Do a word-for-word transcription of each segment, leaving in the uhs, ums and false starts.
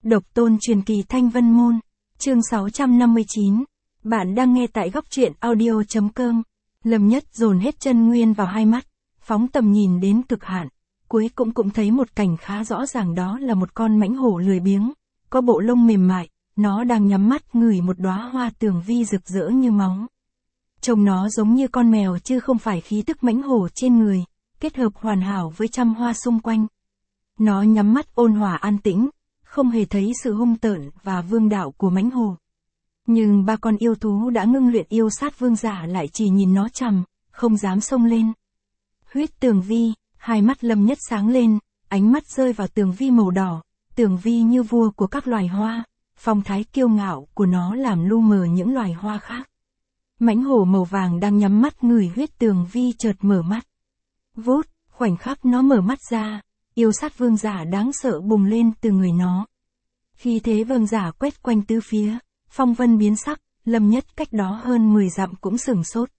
Độc tôn truyền kỳ Thanh Vân Môn, chương sáu trăm năm mươi chín. Bạn đang nghe tại góc truyện audio chấm com. Lâm Nhất dồn hết chân nguyên vào hai mắt, phóng tầm nhìn đến cực hạn, cuối cũng cũng thấy một cảnh khá rõ ràng, đó là một con mãnh hổ lười biếng, có bộ lông mềm mại, nó đang nhắm mắt ngửi một đóa hoa tường vi rực rỡ như máu. Trông nó giống như con mèo chứ không phải khí tức mãnh hổ trên người, kết hợp hoàn hảo với trăm hoa xung quanh. Nó nhắm mắt ôn hòa an tĩnh, không hề thấy sự hung tợn và vương đạo của mãnh hổ. Nhưng ba con yêu thú đã ngưng luyện yêu sát vương giả lại chỉ nhìn nó chằm, không dám xông lên. Huyết tường vi, hai mắt Lâm Nhất sáng lên, ánh mắt rơi vào tường vi màu đỏ, tường vi như vua của các loài hoa, phong thái kiêu ngạo của nó làm lu mờ những loài hoa khác. Mãnh hổ màu vàng đang nhắm mắt ngửi huyết tường vi chợt mở mắt. Vút, khoảnh khắc nó mở mắt ra, yêu sát vương giả đáng sợ bùng lên từ người nó. Khi thế vương giả quét quanh tứ phía, phong vân biến sắc, Lâm Nhất cách đó hơn mười dặm cũng sửng sốt.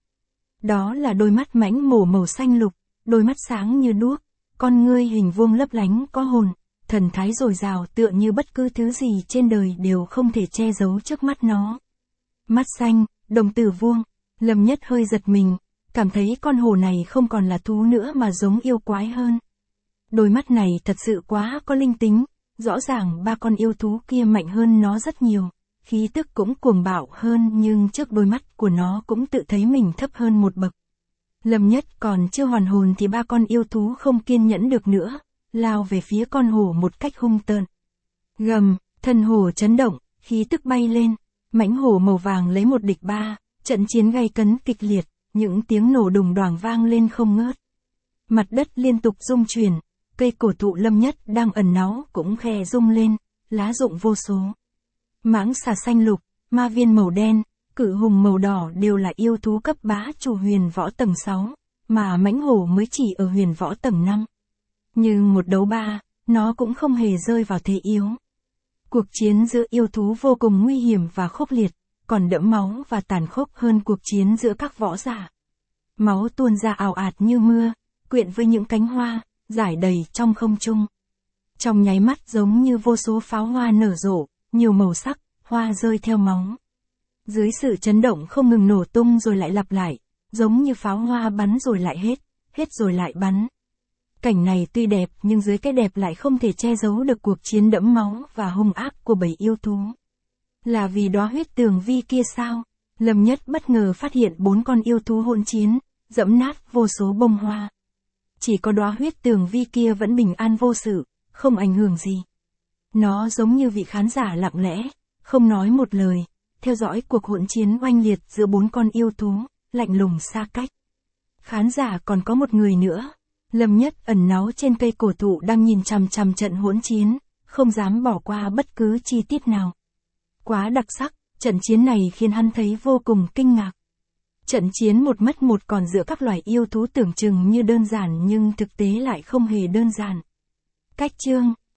Đó là đôi mắt mãnh mổ màu xanh lục, đôi mắt sáng như đuốc, con ngươi hình vuông lấp lánh có hồn, thần thái dồi dào tựa như bất cứ thứ gì trên đời đều không thể che giấu trước mắt nó. Mắt xanh, đồng tử vuông, Lâm Nhất hơi giật mình, cảm thấy con hổ này không còn là thú nữa mà giống yêu quái hơn. Đôi mắt này thật sự quá có linh tính, rõ ràng ba con yêu thú kia mạnh hơn nó rất nhiều, khí tức cũng cuồng bạo hơn, nhưng trước đôi mắt của nó cũng tự thấy mình thấp hơn một bậc. Lâm Nhất còn chưa hoàn hồn thì ba con yêu thú không kiên nhẫn được nữa, lao về phía con hổ một cách hung tợn. Gầm, thân hổ chấn động, khí tức bay lên, mãnh hổ màu vàng lấy một địch ba, trận chiến gay cấn kịch liệt, những tiếng nổ đùng đoàng vang lên không ngớt. Mặt đất liên tục rung chuyển, cây cổ thụ Lâm Nhất đang ẩn náu cũng khè rung lên, lá rụng vô số. Mãng xà xanh lục, ma viên màu đen, cự hùng màu đỏ đều là yêu thú cấp bá chủ huyền võ tầng sáu, mà mãnh hổ mới chỉ ở huyền võ tầng năm. Nhưng một đấu ba, nó cũng không hề rơi vào thế yếu. Cuộc chiến giữa yêu thú vô cùng nguy hiểm và khốc liệt, còn đẫm máu và tàn khốc hơn cuộc chiến giữa các võ giả. Máu tuôn ra ào ạt như mưa, quyện với những cánh hoa, rải đầy trong không trung. Trong nháy mắt giống như vô số pháo hoa nở rộ, nhiều màu sắc, hoa rơi theo máu. Dưới sự chấn động không ngừng nổ tung rồi lại lặp lại, giống như pháo hoa bắn rồi lại hết, hết rồi lại bắn. Cảnh này tuy đẹp nhưng dưới cái đẹp lại không thể che giấu được cuộc chiến đẫm máu và hung ác của bầy yêu thú. Là vì đóa huyết tường vi kia sao? Lâm Nhất bất ngờ phát hiện bốn con yêu thú hỗn chiến, dẫm nát vô số bông hoa. Chỉ có đóa huyết tường vi kia vẫn bình an vô sự, không ảnh hưởng gì. Nó giống như vị khán giả lặng lẽ, không nói một lời, theo dõi cuộc hỗn chiến oanh liệt giữa bốn con yêu thú, lạnh lùng xa cách. Khán giả còn có một người nữa. Lâm Nhất ẩn náu trên cây cổ thụ đang nhìn chằm chằm trận hỗn chiến, không dám bỏ qua bất cứ chi tiết nào. Quá đặc sắc, trận chiến này khiến hắn thấy vô cùng kinh ngạc. Trận chiến một mất một còn giữa các loài yêu thú tưởng chừng như đơn giản nhưng thực tế lại không hề đơn giản. Cách chương